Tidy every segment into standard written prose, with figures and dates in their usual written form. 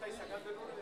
estáis sacando el orden.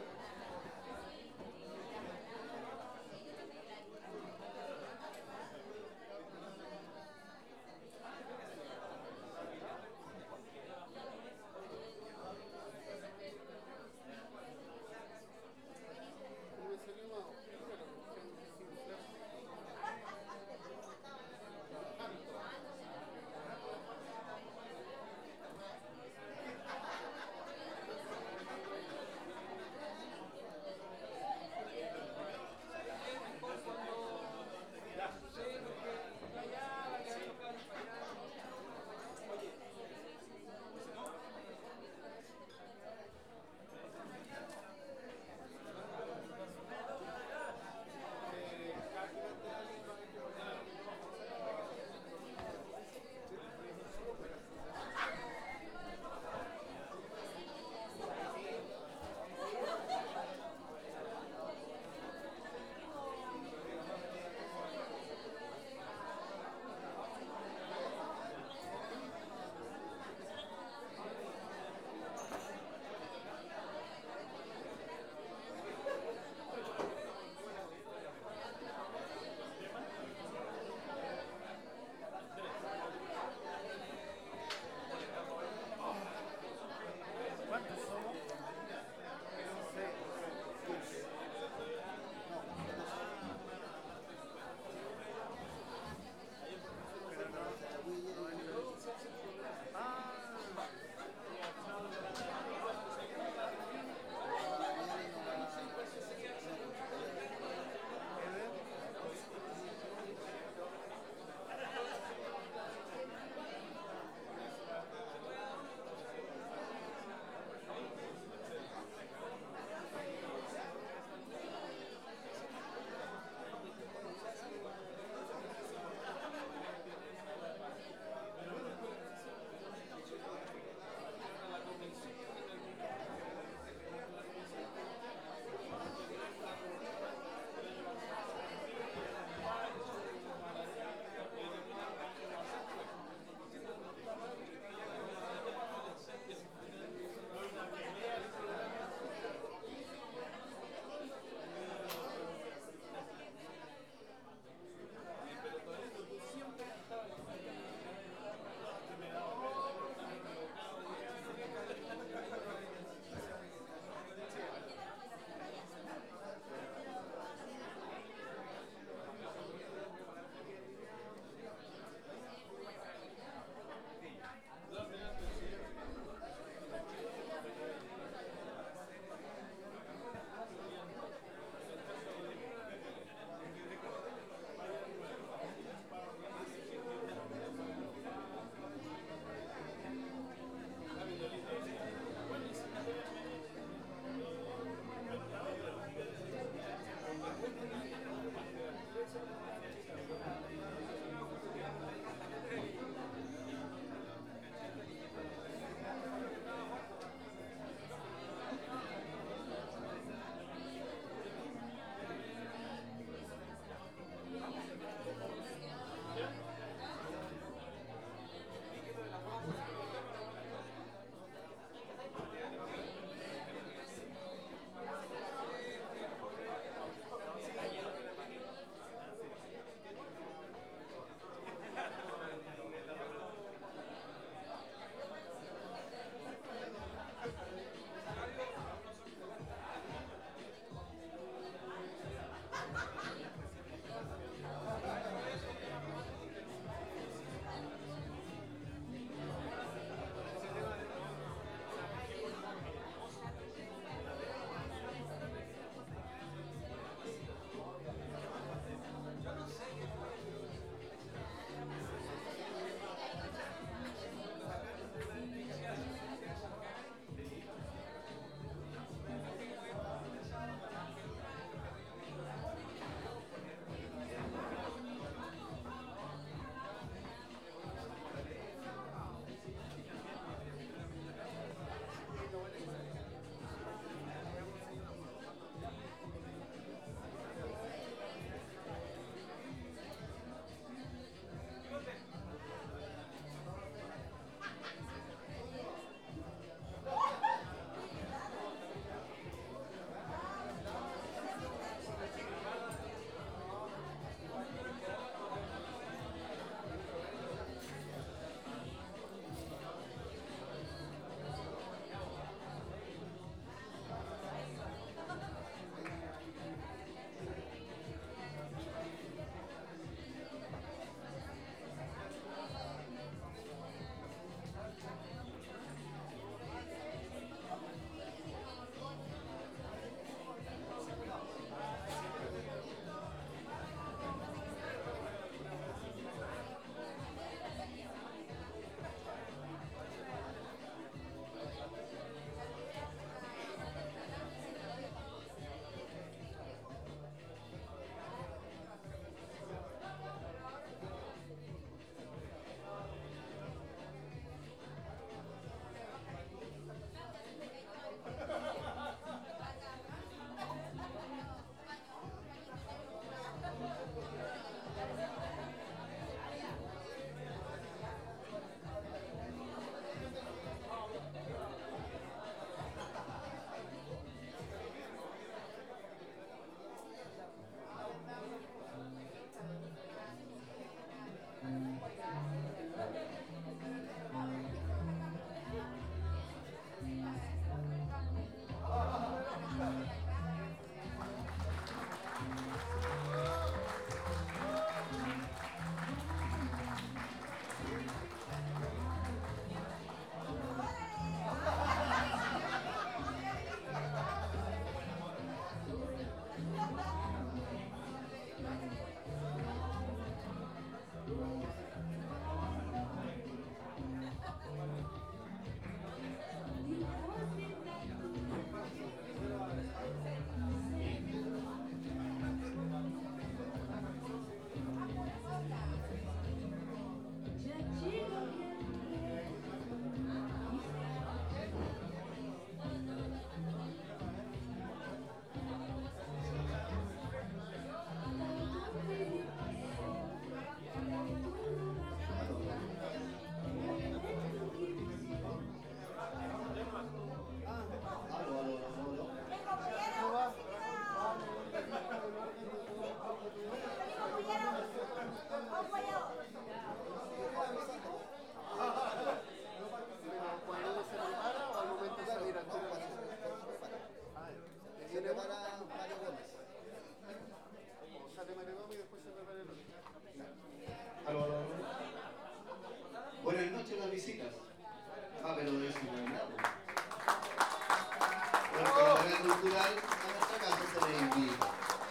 cultural a nuestra casa se les invita.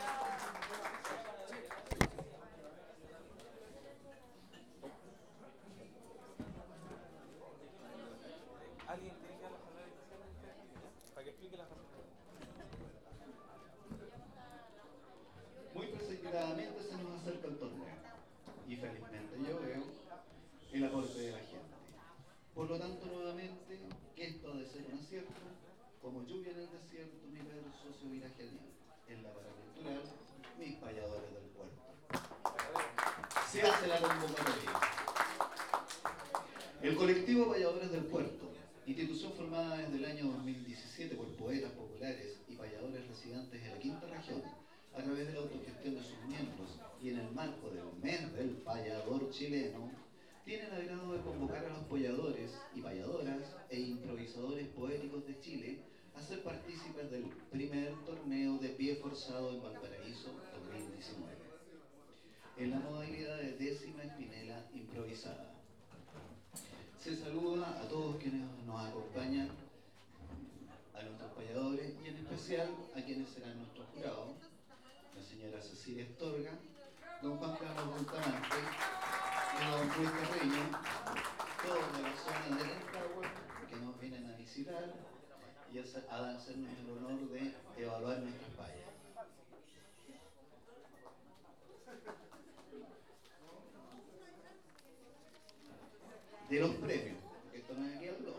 Alguien tiene que dar la palabra para que explique la razón. Muy precipitadamente se nos acerca el torneo y felizmente yo veo el aporte de la gente. Por lo tanto, nuevamente, que esto ha de ser un acierto, como lluvia en el desierto, mi Pedro socio irá genial. En la paracultural, mis payadores del puerto. Se hace la convocatoria. El colectivo Payadores del Puerto, institución formada desde el año 2017 por poetas populares y payadores residentes en la quinta región, a través de la autogestión de sus miembros y en el marco del mes del payador chileno, tiene el agrado de convocar a los payadores y payadoras e improvisadores poéticos de Chile a ser partícipes del primer torneo de pie forzado en Valparaíso 2019, en la modalidad de 10ª espinela improvisada. Se saluda a todos quienes nos acompañan, a nuestros payadores y en especial a quienes serán nuestros jurados, la señora Cecilia Astorga, don Juan Carlos Bustamante y don Luis Carreño, todos de la zona de Rancagua que nos vienen a visitar y a hacernos el honor de evaluar nuestras payas. De los premios, porque esto no es aquí al doble.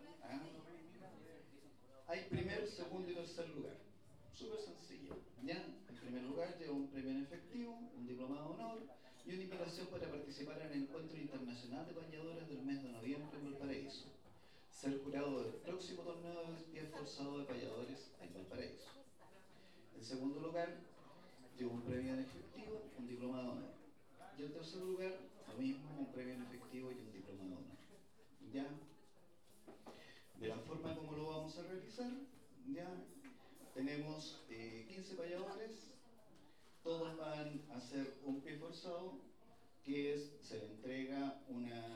Hay primer, segundo y tercer lugar. Súper sencillo. ¿Ya? En primer lugar lleva un premio en efectivo, un diplomado de honor y una invitación para participar en el Encuentro Internacional de Payadores del mes de noviembre en Valparaíso. Ser jurado del próximo torneo de pie forzado de payadores en Valparaíso. En segundo lugar, lleva un premio en efectivo, un diplomado de honor. Y en tercer lugar, lo mismo, un premio en efectivo y un diplomado de honor. ¿Ya? De la forma como lo vamos a realizar, ya tenemos 15 payadores, todos van a hacer un pie forzado, que es, se le entrega una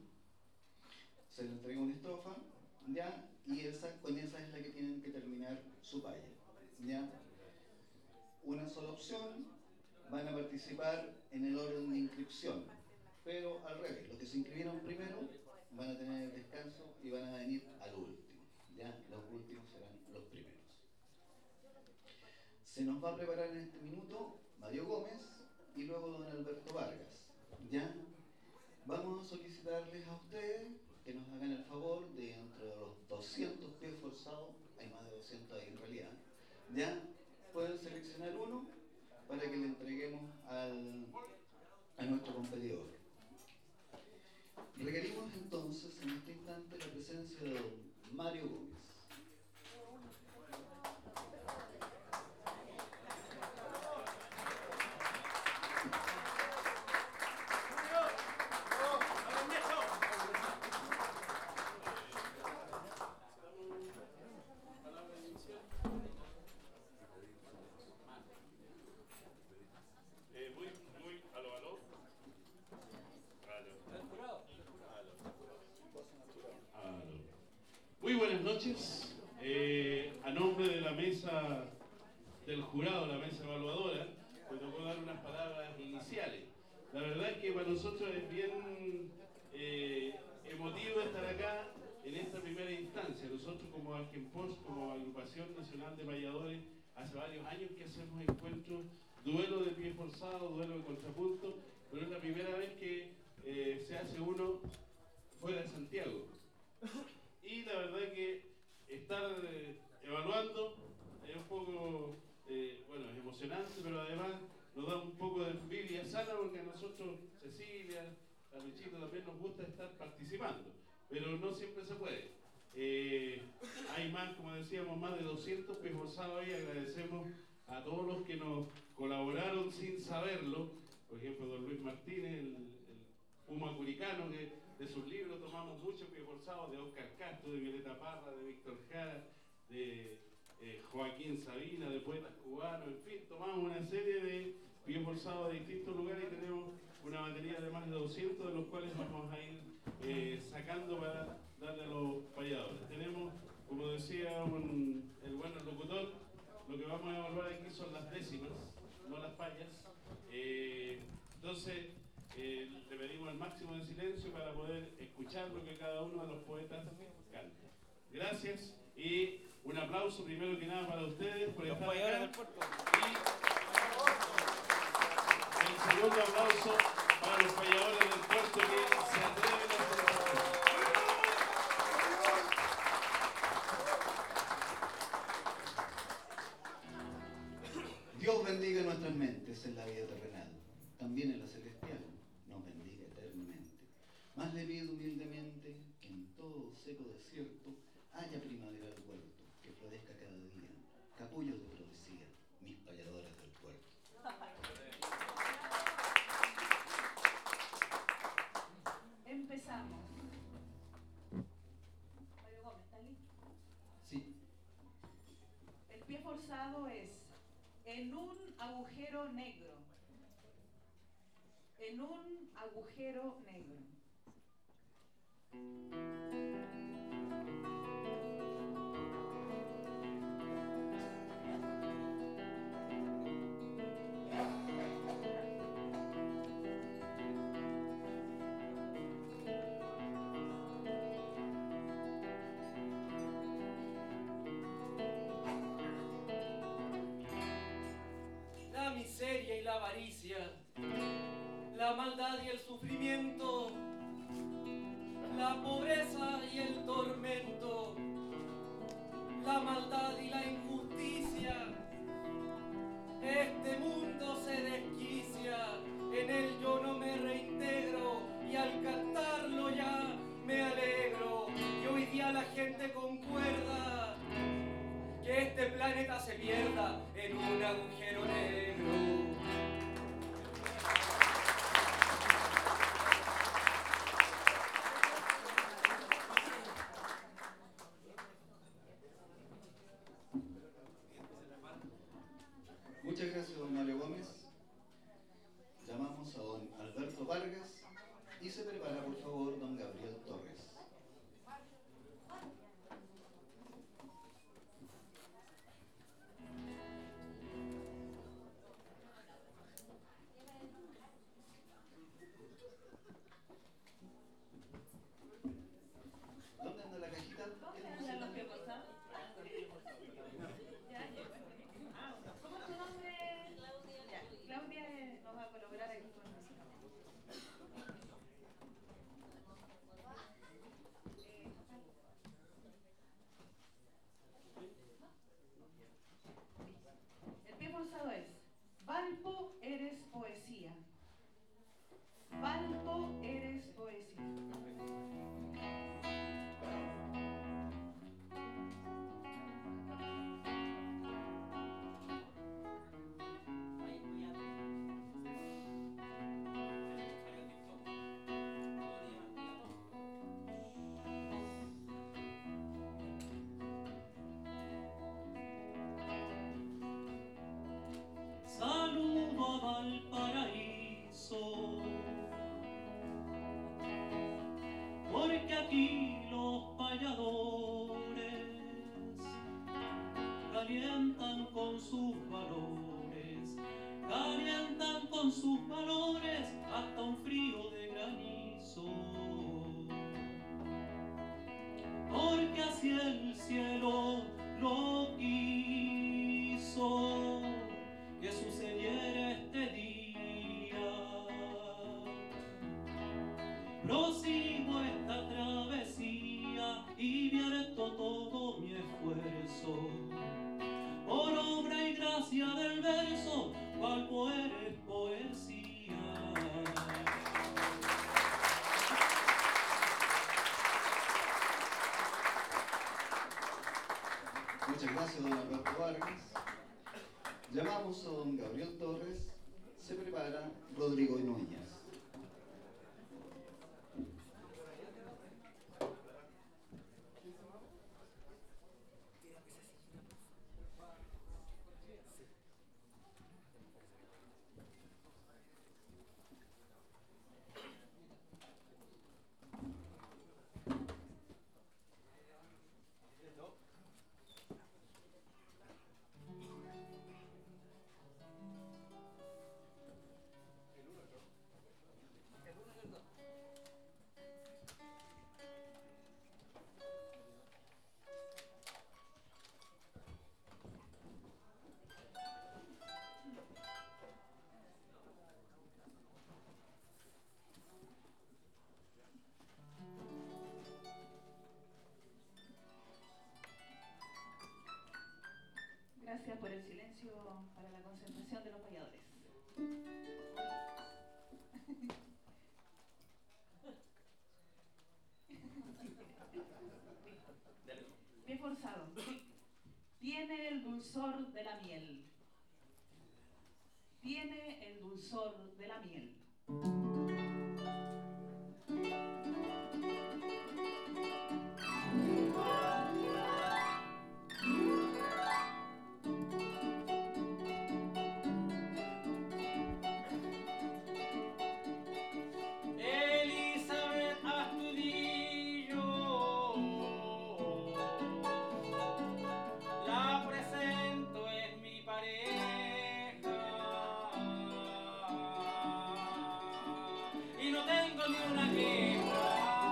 estrofa, ya, y con esa es la que tienen que terminar su paya, ya. Una sola opción, van a participar en el orden de inscripción, pero al revés, los que se inscribieron primero van a tener el descanso y van a venir al último, ya, los últimos serán los primeros. Se nos va a preparar en este minuto Mario Gómez y luego don Alberto Vargas, ya. Vamos a solicitarles a ustedes que nos hagan el favor de entre los 200 pies forzados, hay más de 200 ahí en realidad, ya, pueden seleccionar uno para que le entreguemos a nuestro competidor. Requerimos entonces en este instante la presencia de don Mario Gómez. Muy buenas noches. A nombre de la mesa del jurado, la mesa evaluadora, me tocó dar unas palabras iniciales. La verdad es que para nosotros es bien emotivo estar acá en esta primera instancia. Nosotros como Argenpos, como Agrupación Nacional de Payadores, hace varios años que hacemos encuentros, duelo de pie forzado, duelo de contrapunto, pero es la primera vez que se hace uno fuera de Santiago. Y la verdad que estar evaluando es un poco, bueno, es emocionante, pero además nos da un poco de envidia sana porque a nosotros, Cecilia, a Luchito también nos gusta estar participando, pero no siempre se puede. Hay más, como decíamos, más de 200 pies forzados y agradecemos a todos los que nos colaboraron sin saberlo, por ejemplo, don Luis Martínez, el Puma Curicano, que de sus libros tomamos muchos pie forzados, de Oscar Castro, de Violeta Parra, de Víctor Jara, de Joaquín Sabina, de poetas cubanos, en fin, tomamos una serie de pie forzados de distintos lugares y tenemos una batería de más de 200, de los cuales vamos a ir sacando para darle a los payadores. Tenemos, como decía el buen locutor, Lo que vamos a evaluar aquí son las décimas, no las fallas. Entonces, le pedimos el máximo de silencio para poder escuchar lo que cada uno de los poetas canta. Gracias y un aplauso primero que nada para ustedes por estar acá. Y el segundo aplauso para los payadores del puerto que se atreven a hacer esto. Dios bendiga nuestras mentes en la vida terrenal, también en la celestial, nos bendiga eternamente. Más le pido humildemente que en todo seco desierto haya primavera al huerto, que florezca cada día, capullos de profecía, mis payadores del puerto. Empezamos. Mario Gómez, ¿está listo? Sí. El pie forzado es en un agujero negro. En un agujero negro. La miseria y la avaricia, la maldad y el sufrimiento, la pobreza y el tormento, la maldad y la injusticia. Este mundo se desquicia, en él yo no me reintegro y al cantarlo ya me alegro. Y hoy día la gente concuerda que este planeta se pierda en un agujero negro. Muchas gracias, don Mario Gómez. Llamamos a don Alberto Vargas y se prepara, por favor, don Gabriel Torres. ¿Dónde anda la cajita? ¿Dónde andan los pies forzados? Ya llegó. ¿Cómo es tu nombre? Ya, Claudia nos va a colaborar aquí con nosotros. El pie forzado es Valpo, eres poesía. Valpo, eres poesía. Saludo a Valparaíso, porque aquí los payadores calientan con sus valores, calientan con sus valores hasta un frío de granizo, porque así el cielo lo quiso que sucediera este día. Prosigo esta travesía y vierto todo mi esfuerzo por obra y gracia del verso, Valpo eres poesía. Muchas gracias, don Alberto Vargas. Llamamos a don Gabriel Torres. Se prepara Rodrigo Núñez. gracias por el silencio para la concentración de los payadores. Bien forzado. Tiene el dulzor de la miel. Tiene el dulzor de la miel. Elizabeth Astudillo, la presento, es mi pareja, y no tengo ni una queja,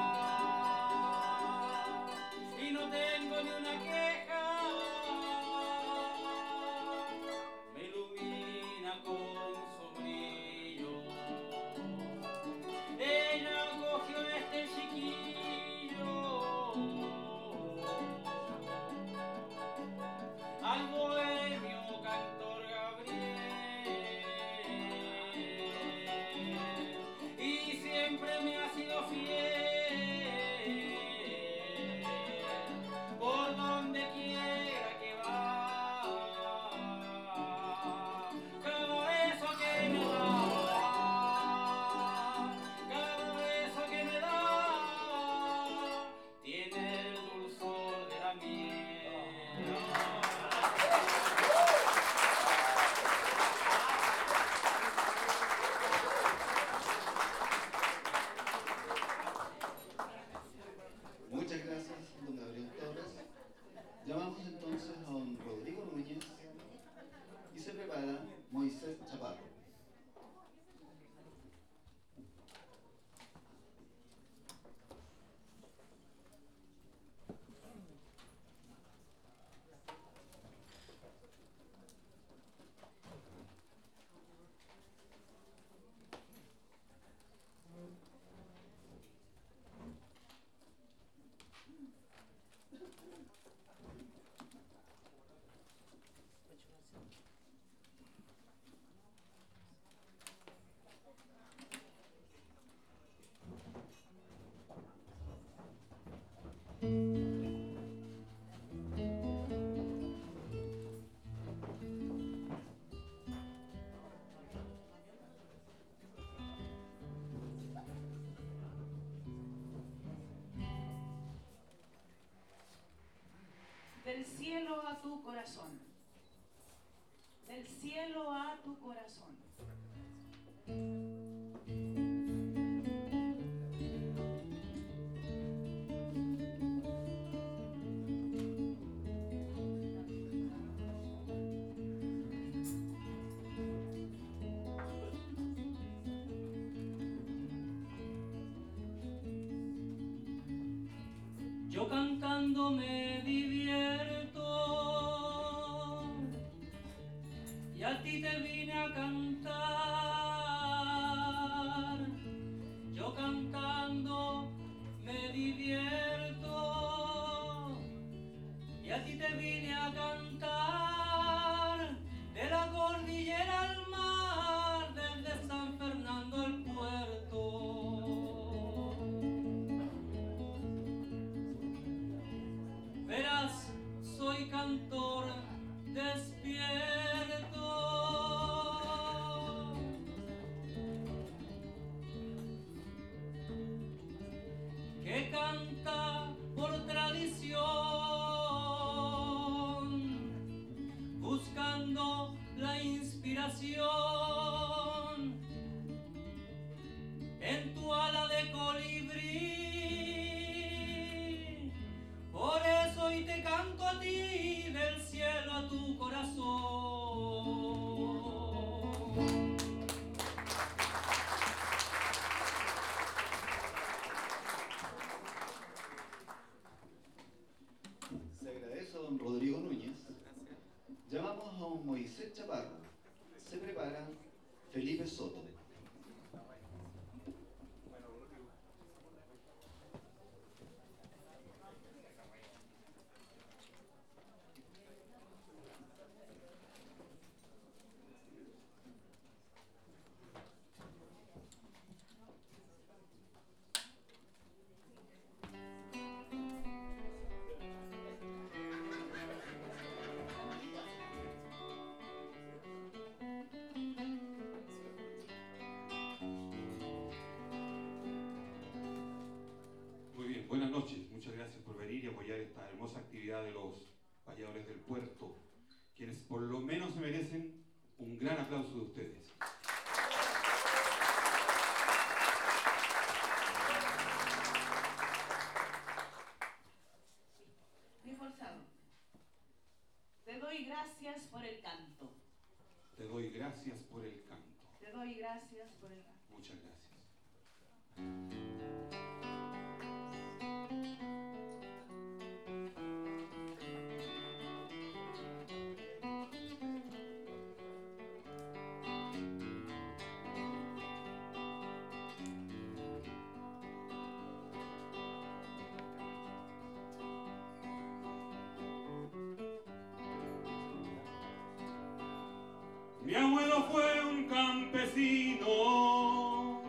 y no tengo ni una queja, me ilumina con su brillo. Ella cogió este chiquillo al bohemio cantor Gabriel, y siempre me ha sido fiel por donde quiera que va. Cada beso que me da, cada beso que me da, tiene el dulzor de la miel. Muchas gracias, don Gabriel Torres. Llamamos entonces a don Rodrigo Núñez y se prepara Moisés Chaparro. Del cielo a tu corazón. Del cielo a tu corazón. Yo cantando me divierto y a ti te vine a cantar. Yo cantando me divierto y a ti te vine a cantar. De la cordillera al mar, desde San Fernando al puerto. Verás, soy cantor despierto, que canta por tradición, buscando la inspiración en tu ala de colibrí. Por eso hoy te canto a ti, del cielo a tu corazón. Se agradece a don Rodrigo Núñez. Llamamos a don Moisés Chaparro. Se prepara Felipe Soto. muchas gracias por venir y apoyar esta hermosa actividad de los payadores del puerto, quienes por lo menos se merecen un gran aplauso de ustedes. Muy forzado. Te doy gracias por el canto. Te doy gracias por el canto. Te doy gracias por el canto. Muchas gracias. Mi abuelo fue un campesino,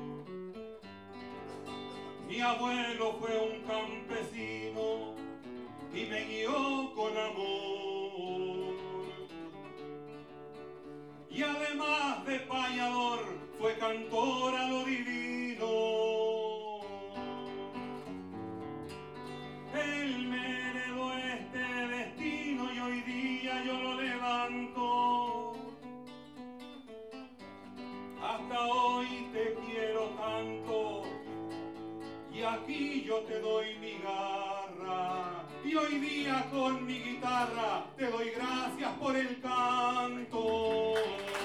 mi abuelo fue un campesino y me guió con amor. Y además de payador, fue cantor a lo divino. Él me heredó este destino y hoy día yo lo levanto. Hasta hoy te quiero tanto y aquí yo te doy mi garra. Y hoy día con mi guitarra te doy gracias por el canto.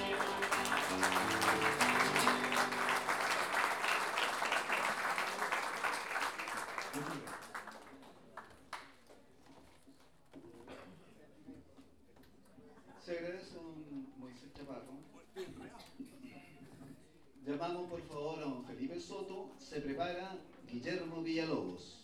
Se agradece a don Moisés Chaparro. Llamamos por favor a don Felipe Soto. Se prepara Guillermo Villalobos.